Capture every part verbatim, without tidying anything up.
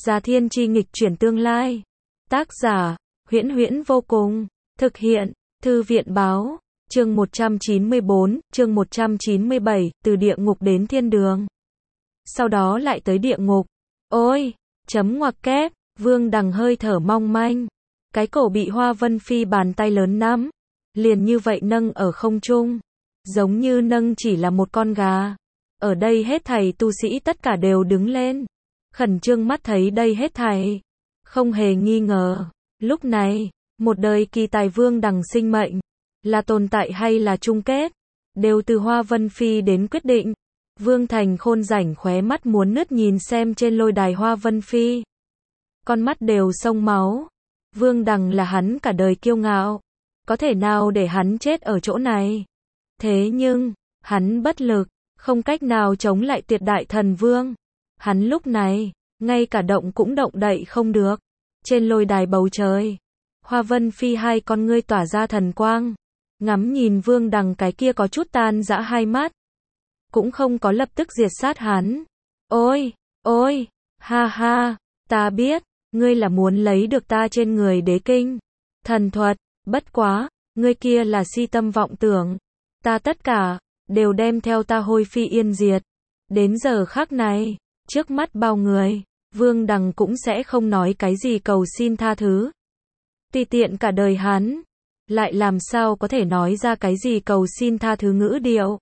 Già Thiên Chi nghịch chuyển tương lai. Tác giả, Huyễn Huyễn vô cùng. Thực hiện, Thư viện Báo. Chương một trăm chín mươi bốn, chương một trăm chín mươi bảy, từ địa ngục đến thiên đường. Sau đó lại tới địa ngục. Ôi, chấm ngoặc kép, Vương Đằng hơi thở mong manh. Cái cổ bị Hoa Vân Phi bàn tay lớn nắm. Liền như vậy nâng ở không trung. Giống như nâng chỉ là một con gà. Ở đây hết thảy tu sĩ tất cả đều đứng lên. Khẩn trương mắt thấy đây hết thảy. Không hề nghi ngờ. Lúc này, một đời kỳ tài Vương Đằng sinh mệnh. Là tồn tại hay là chung kết. Đều từ Hoa Vân Phi đến quyết định. Vương Thành Khôn rảnh khóe mắt muốn nứt nhìn xem trên lôi đài Hoa Vân Phi. Con mắt đều sông máu. Vương Đằng là hắn cả đời kiêu ngạo. Có thể nào để hắn chết ở chỗ này. Thế nhưng, hắn bất lực. Không cách nào chống lại tuyệt đại thần vương. Hắn lúc này, ngay cả động cũng động đậy không được. Trên lôi đài bầu trời, Hoa Vân Phi hai con ngươi tỏa ra thần quang. Ngắm nhìn Vương Đằng cái kia có chút tan dã hai mắt. Cũng không có lập tức diệt sát hắn. Ôi, ôi, ha ha, ta biết, ngươi là muốn lấy được ta trên người đế kinh. Thần thuật, bất quá, ngươi kia là si tâm vọng tưởng. Ta tất cả, đều đem theo ta hôi phi yên diệt. Đến giờ khắc này, trước mắt bao người, Vương Đằng cũng sẽ không nói cái gì cầu xin tha thứ. Tùy tiện cả đời hắn, lại làm sao có thể nói ra cái gì cầu xin tha thứ ngữ điệu.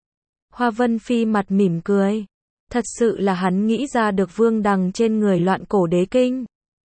Hoa Vân Phi mặt mỉm cười. Thật sự là hắn nghĩ ra được Vương Đằng trên người loạn cổ đế kinh.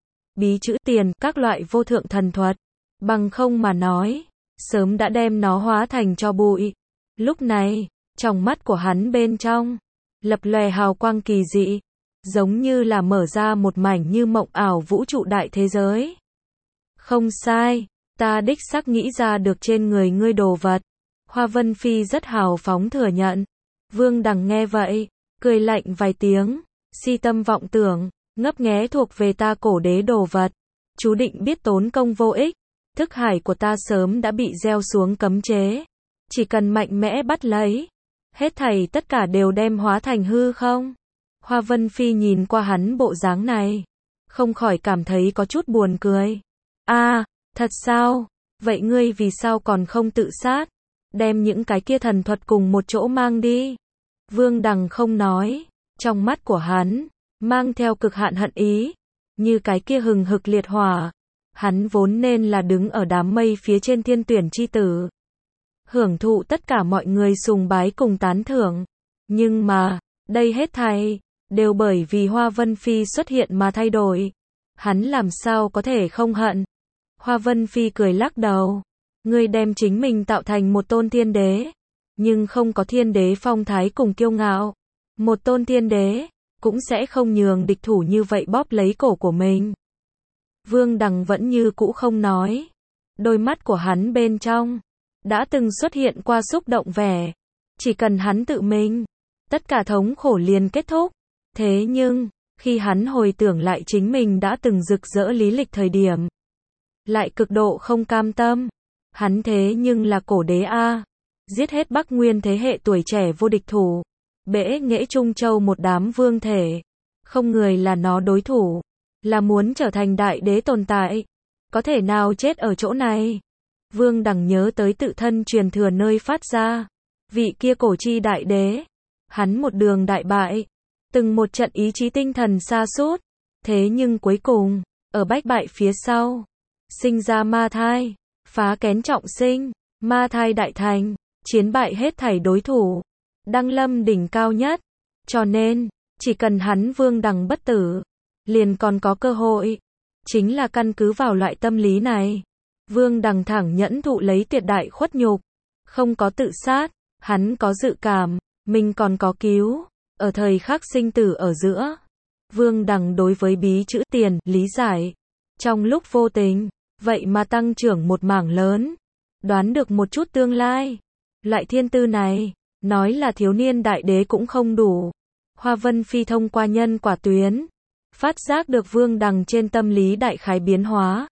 Bí chữ tiền, các loại vô thượng thần thuật. Bằng không mà nói, sớm đã đem nó hóa thành cho bụi. Lúc này, trong mắt của hắn bên trong, lập lòe hào quang kỳ dị. Giống như là mở ra một mảnh như mộng ảo vũ trụ đại thế giới. Không sai, ta đích xác nghĩ ra được trên người ngươi đồ vật. Hoa Vân Phi rất hào phóng thừa nhận. Vương Đằng nghe vậy, cười lạnh vài tiếng. Si tâm vọng tưởng, ngấp nghé thuộc về ta cổ đế đồ vật. Chú định biết tốn công vô ích. Thức hải của ta sớm đã bị gieo xuống cấm chế. Chỉ cần mạnh mẽ bắt lấy. Hết thảy tất cả đều đem hóa thành hư không. Hoa Vân Phi nhìn qua hắn bộ dáng này. Không khỏi cảm thấy có chút buồn cười. À, thật sao? Vậy ngươi vì sao còn không tự sát? Đem những cái kia thần thuật cùng một chỗ mang đi. Vương Đằng không nói. Trong mắt của hắn, mang theo cực hạn hận ý. Như cái kia hừng hực liệt hỏa. Hắn vốn nên là đứng ở đám mây phía trên thiên tuyển chi tử. Hưởng thụ tất cả mọi người sùng bái cùng tán thưởng. Nhưng mà, đây hết thảy đều bởi vì Hoa Vân Phi xuất hiện mà thay đổi. Hắn làm sao có thể không hận. Hoa Vân Phi cười lắc đầu. Ngươi đem chính mình tạo thành một tôn thiên đế. Nhưng không có thiên đế phong thái cùng kiêu ngạo. Một tôn thiên đế, cũng sẽ không nhường địch thủ như vậy bóp lấy cổ của mình. Vương Đằng vẫn như cũ không nói. Đôi mắt của hắn bên trong, đã từng xuất hiện qua xúc động vẻ. Chỉ cần hắn tự mình, tất cả thống khổ liền kết thúc. Thế nhưng, khi hắn hồi tưởng lại chính mình đã từng rực rỡ lý lịch thời điểm, lại cực độ không cam tâm. Hắn thế nhưng là cổ đế A. Giết hết Bắc Nguyên thế hệ tuổi trẻ vô địch thủ. Bẽ nghễ Trung Châu một đám vương thể. Không người là nó đối thủ. Là muốn trở thành đại đế tồn tại. Có thể nào chết ở chỗ này? Vương Đằng nhớ tới tự thân truyền thừa nơi phát ra. Vị kia cổ chi đại đế. Hắn một đường đại bại. Từng một trận ý chí tinh thần sa sút. Thế nhưng cuối cùng, ở bách bại phía sau, sinh ra ma thai. Phá kén trọng sinh. Ma thai đại thành. Chiến bại hết thảy đối thủ. Đăng lâm đỉnh cao nhất. Cho nên, chỉ cần hắn Vương Đằng bất tử, liền còn có cơ hội. Chính là căn cứ vào loại tâm lý này. Vương Đằng thẳng nhẫn thụ lấy tuyệt đại khuất nhục. Không có tự sát. Hắn có dự cảm. Mình còn có cứu. Ở thời khắc sinh tử ở giữa. Vương Đằng đối với bí chữ tiền, lý giải. Trong lúc vô tình, vậy mà tăng trưởng một mảng lớn. Đoán được một chút tương lai. Loại thiên tư này, nói là thiếu niên đại đế cũng không đủ. Hoa Vân Phi thông qua nhân quả tuyến. Phát giác được Vương Đằng trên tâm lý đại khái biến hóa.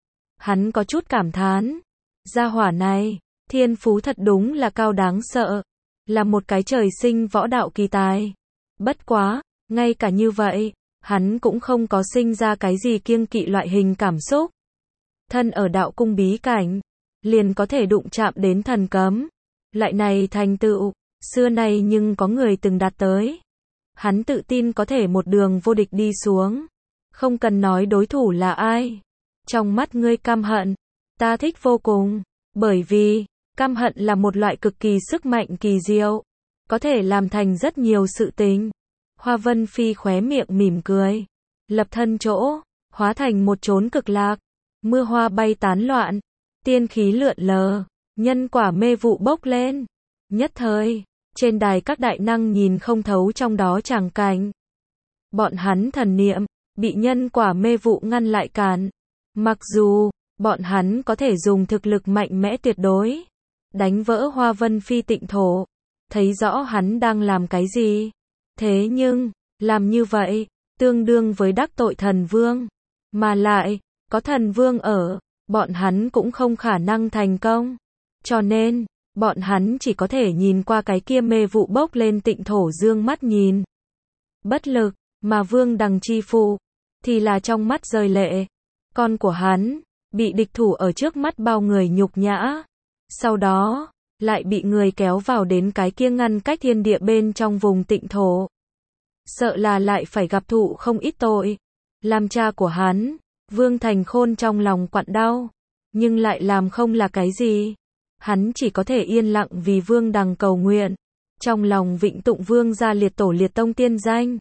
Hắn có chút cảm thán. Gia hỏa này, thiên phú thật đúng là cao đáng sợ. Là một cái trời sinh võ đạo kỳ tài. Bất quá, ngay cả như vậy, hắn cũng không có sinh ra cái gì kiêng kỵ loại hình cảm xúc. Thân ở đạo cung bí cảnh, liền có thể đụng chạm đến thần cấm. Loại này thành tựu, xưa nay nhưng có người từng đạt tới. Hắn tự tin có thể một đường vô địch đi xuống. Không cần nói đối thủ là ai. Trong mắt ngươi căm hận, ta thích vô cùng. Bởi vì, căm hận là một loại cực kỳ sức mạnh kỳ diệu. Có thể làm thành rất nhiều sự tình. Hoa Vân Phi khóe miệng mỉm cười. Lập thân chỗ, hóa thành một chốn cực lạc. Mưa hoa bay tán loạn. Tiên khí lượn lờ. Nhân quả mê vụ bốc lên. Nhất thời, trên đài các đại năng nhìn không thấu trong đó tràng cảnh. Bọn hắn thần niệm, bị nhân quả mê vụ ngăn lại cản. Mặc dù, bọn hắn có thể dùng thực lực mạnh mẽ tuyệt đối. Đánh vỡ Hoa Vân Phi tịnh thổ. Thấy rõ hắn đang làm cái gì. Thế nhưng, làm như vậy, tương đương với đắc tội thần vương. Mà lại, có thần vương ở, bọn hắn cũng không khả năng thành công. Cho nên, bọn hắn chỉ có thể nhìn qua cái kia mê vụ bốc lên tịnh thổ dương mắt nhìn. Bất lực, mà Vương Đằng chi phụ, thì là trong mắt rơi lệ. Con của hắn, bị địch thủ ở trước mắt bao người nhục nhã. Sau đó, lại bị người kéo vào đến cái kia ngăn cách thiên địa bên trong vùng tịnh thổ. Sợ là lại phải gặp thụ không ít tội. Làm cha của hắn, Vương Thành Khôn trong lòng quặn đau. Nhưng lại làm không là cái gì. Hắn chỉ có thể yên lặng vì Vương Đằng cầu nguyện. Trong lòng vịnh tụng Vương gia liệt tổ liệt tông tiên danh.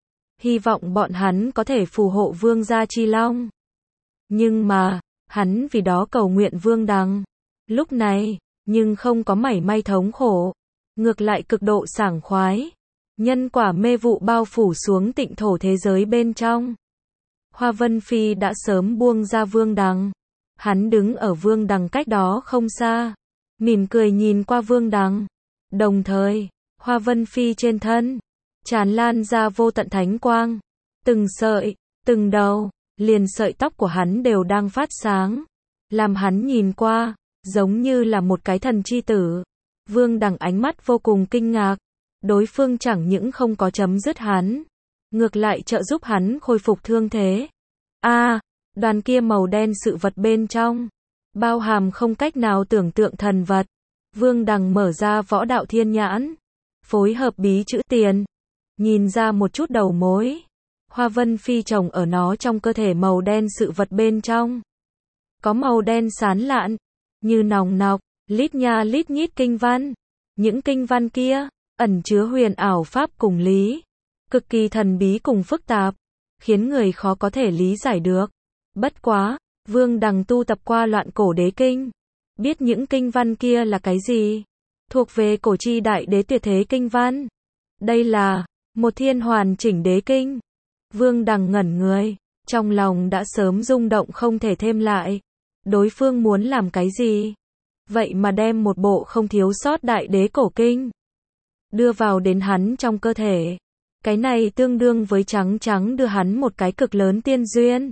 Hy vọng bọn hắn có thể phù hộ Vương gia chi long. Nhưng mà, hắn vì đó cầu nguyện Vương Đằng. Lúc này, nhưng không có mảy may thống khổ. Ngược lại cực độ sảng khoái. Nhân quả mê vụ bao phủ xuống tịnh thổ thế giới bên trong. Hoa Vân Phi đã sớm buông ra Vương Đằng. Hắn đứng ở Vương Đằng cách đó không xa. Mỉm cười nhìn qua Vương Đằng. Đồng thời, Hoa Vân Phi trên thân, tràn lan ra vô tận thánh quang. Từng sợi, từng đầu, liền sợi tóc của hắn đều đang phát sáng. Làm hắn nhìn qua, giống như là một cái thần chi tử. Vương Đằng ánh mắt vô cùng kinh ngạc. Đối phương chẳng những không có chấm dứt hắn, ngược lại trợ giúp hắn khôi phục thương thế. A, à, đoàn kia màu đen sự vật bên trong, bao hàm không cách nào tưởng tượng thần vật. Vương Đằng mở ra võ đạo thiên nhãn, phối hợp bí chữ tiền, nhìn ra một chút đầu mối. Hoa Vân Phi trồng ở nó trong cơ thể màu đen sự vật bên trong. Có màu đen sán lạn, như nòng nọc, lít nha lít nhít kinh văn. Những kinh văn kia, ẩn chứa huyền ảo pháp cùng lý. Cực kỳ thần bí cùng phức tạp, khiến người khó có thể lý giải được. Bất quá, Vương Đằng tu tập qua loạn cổ đế kinh. Biết những kinh văn kia là cái gì? Thuộc về cổ chi đại đế tuyệt thế kinh văn. Đây là một thiên hoàn chỉnh đế kinh. Vương Đằng ngẩn người, trong lòng đã sớm rung động không thể thêm lại. Đối phương muốn làm cái gì? Vậy mà đem một bộ không thiếu sót đại đế cổ kinh đưa vào đến hắn trong cơ thể. Cái này tương đương với trắng trắng đưa hắn một cái cực lớn tiên duyên.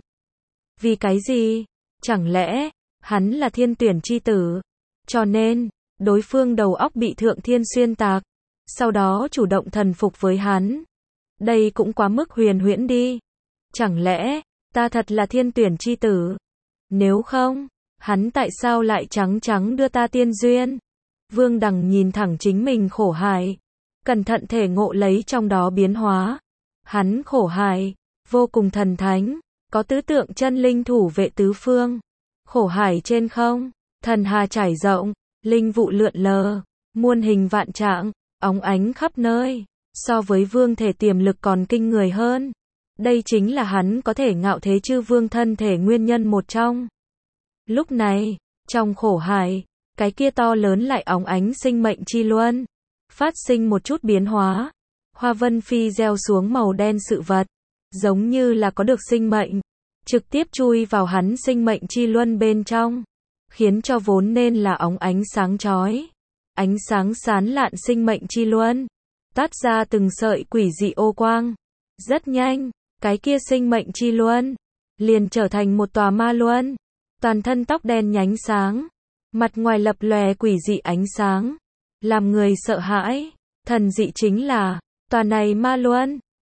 Vì cái gì? Chẳng lẽ hắn là thiên tuyển chi tử? Cho nên, đối phương đầu óc bị thượng thiên xuyên tạc, sau đó chủ động thần phục với hắn. Đây cũng quá mức huyền huyễn đi. Chẳng lẽ, ta thật là thiên tuyển chi tử? Nếu không, hắn tại sao lại trắng trắng đưa ta tiên duyên? Vương Đằng nhìn thẳng chính mình khổ hại, cẩn thận thể ngộ lấy trong đó biến hóa. Hắn khổ hại, vô cùng thần thánh, có tứ tượng chân linh thủ vệ tứ phương. Khổ hải trên không, thần hà trải rộng, linh vụ lượn lờ, muôn hình vạn trạng, óng ánh khắp nơi. So với vương thể tiềm lực còn kinh người hơn. Đây chính là hắn có thể ngạo thế chư vương thân thể nguyên nhân một trong. Lúc này, trong khổ hải, cái kia to lớn lại óng ánh sinh mệnh chi luân, phát sinh một chút biến hóa. Hoa Vân Phi gieo xuống màu đen sự vật, giống như là có được sinh mệnh, trực tiếp chui vào hắn sinh mệnh chi luân bên trong, khiến cho vốn nên là óng ánh sáng chói, ánh sáng sán lạn sinh mệnh chi luân, tát ra từng sợi quỷ dị ô quang. Rất nhanh, cái kia sinh mệnh chi luân liền trở thành một tòa ma luân, toàn thân tóc đen nhánh sáng, mặt ngoài lập lòe quỷ dị ánh sáng, làm người sợ hãi. Thần dị chính là, tòa này ma luân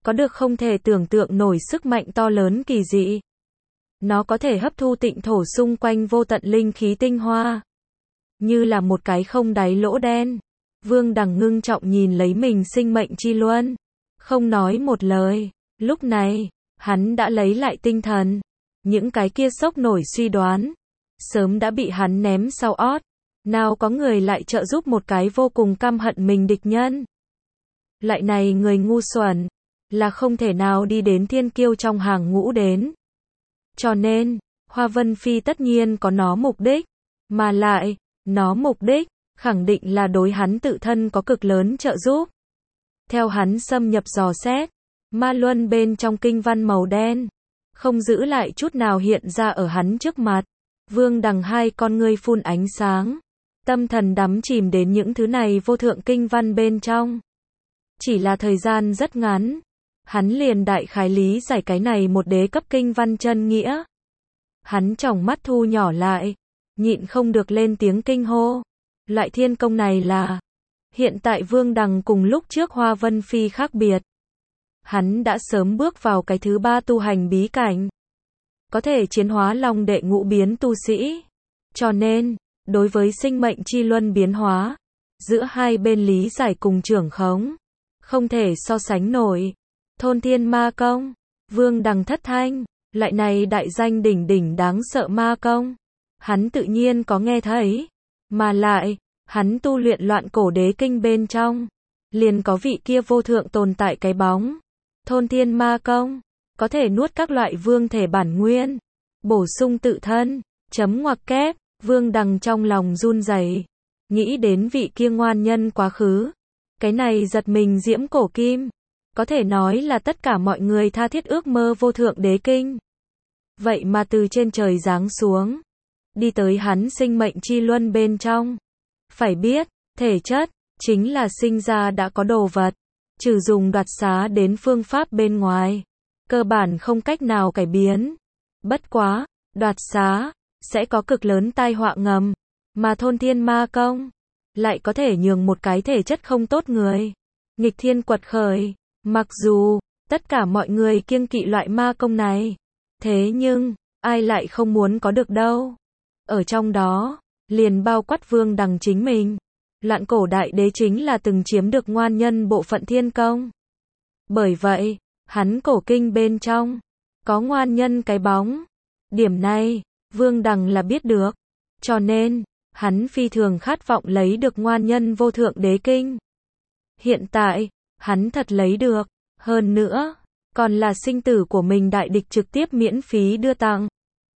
có được không thể tưởng tượng nổi sức mạnh to lớn kỳ dị. Nó có thể hấp thu tịnh thổ xung quanh vô tận linh khí tinh hoa, như là một cái không đáy lỗ đen. Vương Đằng ngưng trọng nhìn lấy mình sinh mệnh chi luân, không nói một lời. Lúc này, hắn đã lấy lại tinh thần. Những cái kia sốc nổi suy đoán, sớm đã bị hắn ném sau ót. Nào có người lại trợ giúp một cái vô cùng căm hận mình địch nhân. Lại này người ngu xuẩn, là không thể nào đi đến thiên kiêu trong hàng ngũ đến. Cho nên, Hoa Vân Phi tất nhiên có nó mục đích, mà lại, nó mục đích, khẳng định là đối hắn tự thân có cực lớn trợ giúp. Theo hắn xâm nhập dò xét, ma luân bên trong kinh văn màu đen, không giữ lại chút nào hiện ra ở hắn trước mặt. Vương Đằng hai con ngươi phun ánh sáng, tâm thần đắm chìm đến những thứ này vô thượng kinh văn bên trong. Chỉ là thời gian rất ngắn, hắn liền đại khái lý giải cái này một đế cấp kinh văn chân nghĩa. Hắn tròng mắt thu nhỏ lại, nhịn không được lên tiếng kinh hô. Loại thiên công này là... Hiện tại Vương Đằng cùng lúc trước Hoa Vân Phi khác biệt. Hắn đã sớm bước vào cái thứ ba tu hành bí cảnh. Có thể chiến hóa long đệ ngũ biến tu sĩ. Cho nên, đối với sinh mệnh chi luân biến hóa, giữa hai bên lý giải cùng trưởng khống, không thể so sánh nổi. Thôn thiên ma công, Vương Đằng thất thanh, lại này đại danh đỉnh đỉnh đáng sợ ma công. Hắn tự nhiên có nghe thấy, mà lại, hắn tu luyện loạn cổ đế kinh bên trong, liền có vị kia vô thượng tồn tại cái bóng. Thôn thiên ma công, có thể nuốt các loại vương thể bản nguyên, bổ sung tự thân, chấm ngoặc kép. Vương Đằng trong lòng run rẩy, nghĩ đến vị kia ngoan nhân quá khứ. Cái này giật mình diễm cổ kim, có thể nói là tất cả mọi người tha thiết ước mơ vô thượng đế kinh. Vậy mà từ trên trời giáng xuống, đi tới hắn sinh mệnh chi luân bên trong. Phải biết, thể chất, chính là sinh ra đã có đồ vật, trừ dùng đoạt xá đến phương pháp bên ngoài, cơ bản không cách nào cải biến. Bất quá, đoạt xá, sẽ có cực lớn tai họa ngầm, mà thôn thiên ma công, lại có thể nhường một cái thể chất không tốt người, nghịch thiên quật khởi. Mặc dù, tất cả mọi người kiêng kỵ loại ma công này, thế nhưng, ai lại không muốn có được đâu. Ở trong đó, liền bao quát Vương Đằng chính mình. Loạn cổ đại đế chính là từng chiếm được ngoan nhân bộ phận thiên công. Bởi vậy, hắn cổ kinh bên trong, có ngoan nhân cái bóng. Điểm này, Vương Đằng là biết được. Cho nên, hắn phi thường khát vọng lấy được ngoan nhân vô thượng đế kinh. Hiện tại, hắn thật lấy được. Hơn nữa, còn là sinh tử của mình đại địch trực tiếp miễn phí đưa tặng.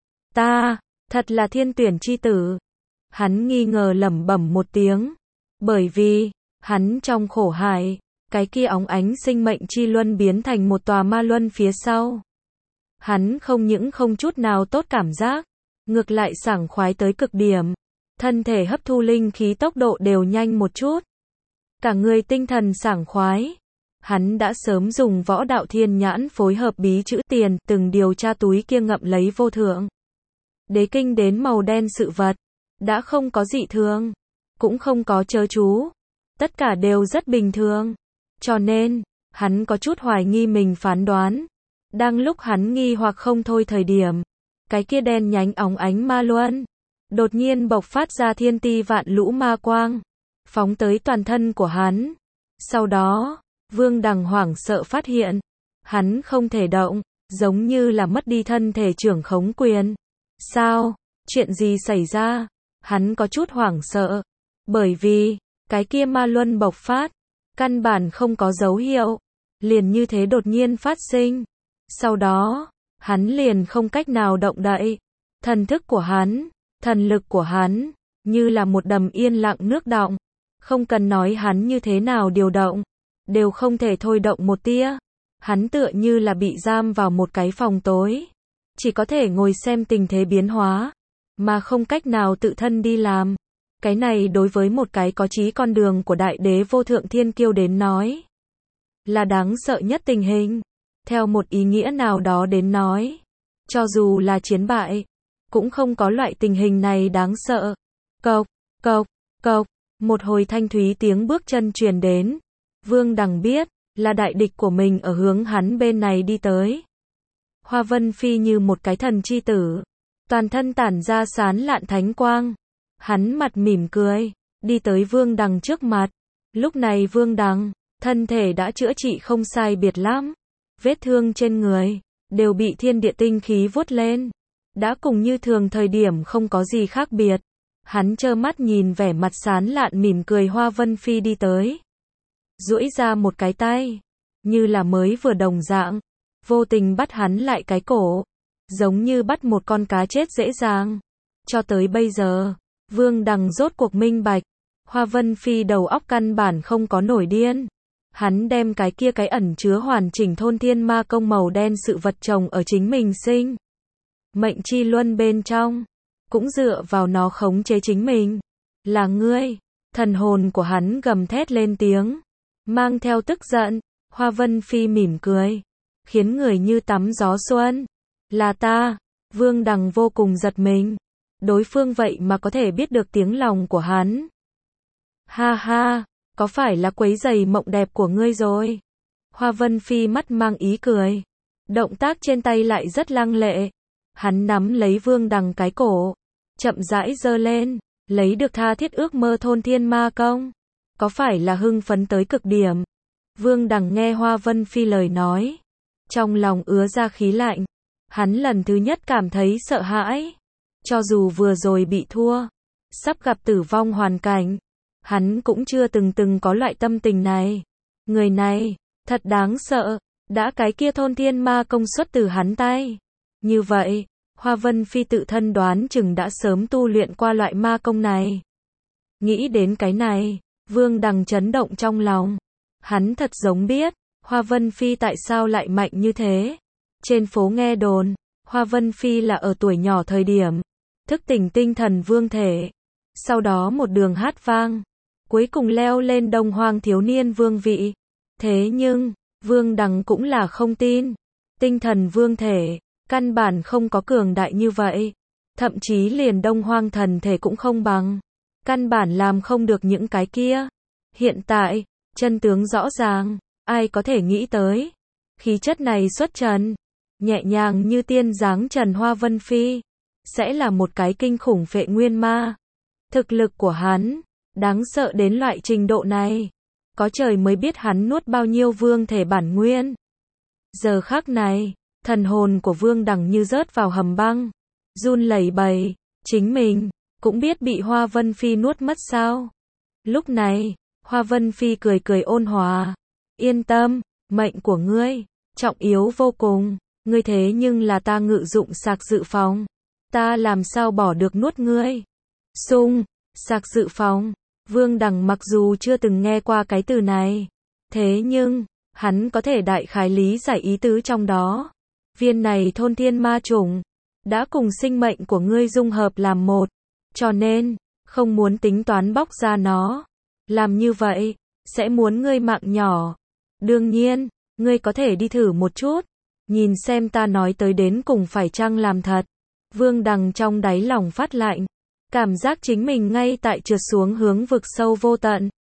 Ta, thật là thiên tuyển chi tử. Hắn nghi ngờ lẩm bẩm một tiếng. Bởi vì, hắn trong khổ hải, cái kia óng ánh sinh mệnh chi luân biến thành một tòa ma luân phía sau. Hắn không những không chút nào tốt cảm giác, ngược lại sảng khoái tới cực điểm. Thân thể hấp thu linh khí tốc độ đều nhanh một chút. Cả người tinh thần sảng khoái. Hắn đã sớm dùng võ đạo thiên nhãn phối hợp bí chữ tiền, từng điều tra túi kia ngậm lấy vô thượng đế kinh đến màu đen sự vật. Đã không có dị thường, cũng không có chớ chú. Tất cả đều rất bình thường. Cho nên, hắn có chút hoài nghi mình phán đoán. Đang lúc hắn nghi hoặc không thôi thời điểm, cái kia đen nhánh óng ánh ma luân, đột nhiên bộc phát ra thiên ti vạn lũ ma quang, phóng tới toàn thân của hắn. Sau đó, Vương Đằng hoảng sợ phát hiện, hắn không thể động, giống như là mất đi thân thể trưởng khống quyền. Sao? Chuyện gì xảy ra? Hắn có chút hoảng sợ, bởi vì, cái kia ma luân bộc phát, căn bản không có dấu hiệu, liền như thế đột nhiên phát sinh. Sau đó, hắn liền không cách nào động đậy. Thần thức của hắn, thần lực của hắn, như là một đầm yên lặng nước đọng. Không cần nói hắn như thế nào điều động, đều không thể thôi động một tia. Hắn tựa như là bị giam vào một cái phòng tối, chỉ có thể ngồi xem tình thế biến hóa, mà không cách nào tự thân đi làm. Cái này đối với một cái có chí con đường của đại đế vô thượng thiên kiêu đến nói, là đáng sợ nhất tình hình. Theo một ý nghĩa nào đó đến nói, cho dù là chiến bại, cũng không có loại tình hình này đáng sợ. Cộc, cộc, cộc, một hồi thanh thúy tiếng bước chân truyền đến. Vương Đằng biết, là đại địch của mình ở hướng hắn bên này đi tới. Hoa Vân Phi như một cái thần chi tử, toàn thân tản ra sán lạn thánh quang. Hắn mặt mỉm cười, đi tới Vương Đằng trước mặt. Lúc này Vương Đằng, thân thể đã chữa trị không sai biệt lắm. Vết thương trên người, đều bị thiên địa tinh khí vuốt lên. Đã cùng như thường thời điểm không có gì khác biệt. Hắn trơ mắt nhìn vẻ mặt sán lạn mỉm cười Hoa Vân Phi đi tới. Duỗi ra một cái tay, như là mới vừa đồng dạng, vô tình bắt hắn lại cái cổ, giống như bắt một con cá chết dễ dàng. Cho tới bây giờ, Vương Đằng rốt cuộc minh bạch, Hoa Vân Phi đầu óc căn bản không có nổi điên. Hắn đem cái kia cái ẩn chứa hoàn chỉnh thôn thiên ma công màu đen sự vật trồng ở chính mình sinh mệnh chi luân bên trong, cũng dựa vào nó khống chế chính mình. Là ngươi, thần hồn của hắn gầm thét lên tiếng, mang theo tức giận. Hoa Vân Phi mỉm cười, khiến người như tắm gió xuân. Là ta. Vương Đằng vô cùng giật mình, đối phương vậy mà có thể biết được tiếng lòng của hắn. Ha ha, có phải là quấy rầy mộng đẹp của ngươi rồi? Hoa Vân Phi mắt mang ý cười, động tác trên tay lại rất lăng lệ. Hắn nắm lấy Vương Đằng cái cổ, chậm rãi giơ lên, lấy được tha thiết ước mơ thôn thiên ma công. Có phải là hưng phấn tới cực điểm? Vương Đằng nghe Hoa Vân Phi lời nói, trong lòng ứa ra khí lạnh. Hắn lần thứ nhất cảm thấy sợ hãi. Cho dù vừa rồi bị thua, sắp gặp tử vong hoàn cảnh, hắn cũng chưa từng từng có loại tâm tình này. Người này, thật đáng sợ, đã cái kia thôn thiên ma công xuất từ hắn tay. Như vậy, Hoa Vân Phi tự thân đoán chừng đã sớm tu luyện qua loại ma công này. Nghĩ đến cái này, Vương Đằng chấn động trong lòng. Hắn thật giống biết, Hoa Vân Phi tại sao lại mạnh như thế. Trên phố nghe đồn, Hoa Vân Phi là ở tuổi nhỏ thời điểm, thức tỉnh tinh thần vương thể. Sau đó một đường hát vang, cuối cùng leo lên Đông Hoang thiếu niên vương vị. Thế nhưng, Vương Đằng cũng là không tin. Tinh thần vương thể, căn bản không có cường đại như vậy. Thậm chí liền Đông Hoang thần thể cũng không bằng. Căn bản làm không được những cái kia. Hiện tại, chân tướng rõ ràng, ai có thể nghĩ tới. Khí chất này xuất trần, nhẹ nhàng như tiên dáng trần Hoa Vân Phi, sẽ là một cái kinh khủng phệ nguyên ma. Thực lực của hắn, đáng sợ đến loại trình độ này. Có trời mới biết hắn nuốt bao nhiêu vương thể bản nguyên. Giờ khắc này, thần hồn của Vương Đằng như rớt vào hầm băng, run lẩy bẩy, chính mình cũng biết bị Hoa Vân Phi nuốt mất sao. Lúc này, Hoa Vân Phi cười cười ôn hòa, yên tâm, mệnh của ngươi trọng yếu vô cùng, ngươi thế nhưng là ta ngự dụng sạc dự phòng, ta làm sao bỏ được nuốt ngươi. Sung, sạc dự phòng. Vương Đằng mặc dù chưa từng nghe qua cái từ này, thế nhưng, hắn có thể đại khái lý giải ý tứ trong đó. Viên này thôn thiên ma chủng, đã cùng sinh mệnh của ngươi dung hợp làm một, cho nên, không muốn tính toán bóc ra nó. Làm như vậy, sẽ muốn ngươi mạng nhỏ. Đương nhiên, ngươi có thể đi thử một chút, nhìn xem ta nói tới đến cùng phải chăng làm thật. Vương Đằng trong đáy lòng phát lạnh, cảm giác chính mình ngay tại trượt xuống hướng vực sâu vô tận.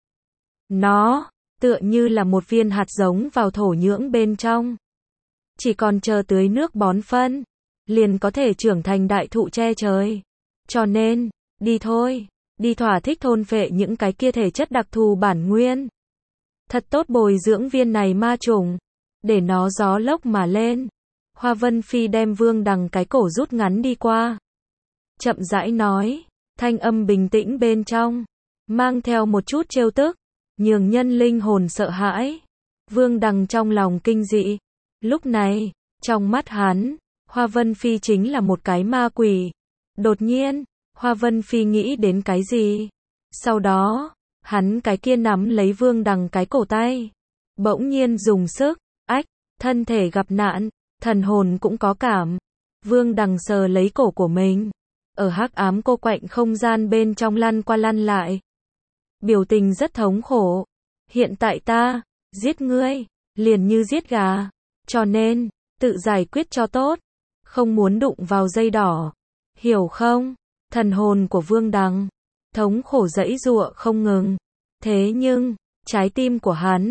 Nó, tựa như là một viên hạt giống vào thổ nhưỡng bên trong. Chỉ còn chờ tưới nước bón phân, liền có thể trưởng thành đại thụ che trời. Cho nên, đi thôi, đi thỏa thích thôn phệ những cái kia thể chất đặc thù bản nguyên. Thật tốt bồi dưỡng viên này ma trùng, để nó gió lốc mà lên. Hoa Vân Phi đem Vương Đằng cái cổ rút ngắn đi qua. Chậm rãi nói, thanh âm bình tĩnh bên trong, mang theo một chút trêu tức, nhường nhân linh hồn sợ hãi. Vương Đằng trong lòng kinh dị. Lúc này, trong mắt hắn, Hoa Vân Phi chính là một cái ma quỷ. Đột nhiên, Hoa Vân Phi nghĩ đến cái gì? Sau đó, hắn cái kia nắm lấy Vương Đằng cái cổ tay. Bỗng nhiên dùng sức, ách, thân thể gặp nạn, thần hồn cũng có cảm. Vương Đằng sờ lấy cổ của mình, ở hắc ám cô quạnh không gian bên trong lăn qua lăn lại. Biểu tình rất thống khổ. Hiện tại ta, giết ngươi, liền như giết gà. Cho nên, tự giải quyết cho tốt. Không muốn đụng vào dây đỏ. Hiểu không? Thần hồn của Vương Đằng, thống khổ giãy giụa không ngừng. Thế nhưng, trái tim của hắn,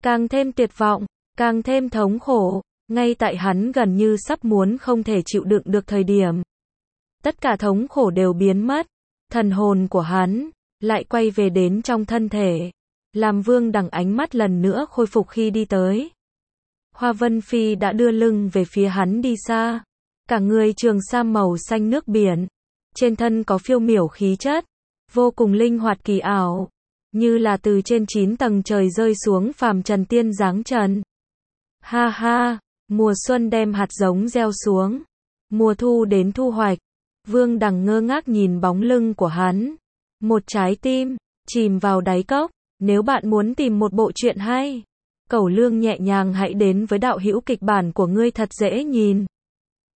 càng thêm tuyệt vọng, càng thêm thống khổ, ngay tại hắn gần như sắp muốn không thể chịu đựng được thời điểm. Tất cả thống khổ đều biến mất, thần hồn của hắn lại quay về đến trong thân thể, làm Vương Đằng ánh mắt lần nữa khôi phục khi đi tới. Hoa Vân Phi đã đưa lưng về phía hắn đi xa, cả người trường sam màu xanh nước biển, trên thân có phiêu miểu khí chất, vô cùng linh hoạt kỳ ảo, như là từ trên chín tầng trời rơi xuống phàm trần tiên giáng trần. Ha ha, mùa xuân đem hạt giống gieo xuống, mùa thu đến thu hoạch. Vương Đằng ngơ ngác nhìn bóng lưng của hắn, một trái tim chìm vào đáy cốc. Nếu bạn muốn tìm một bộ truyện hay, cẩu lương nhẹ nhàng hãy đến với đạo hữu kịch bản của ngươi thật dễ nhìn.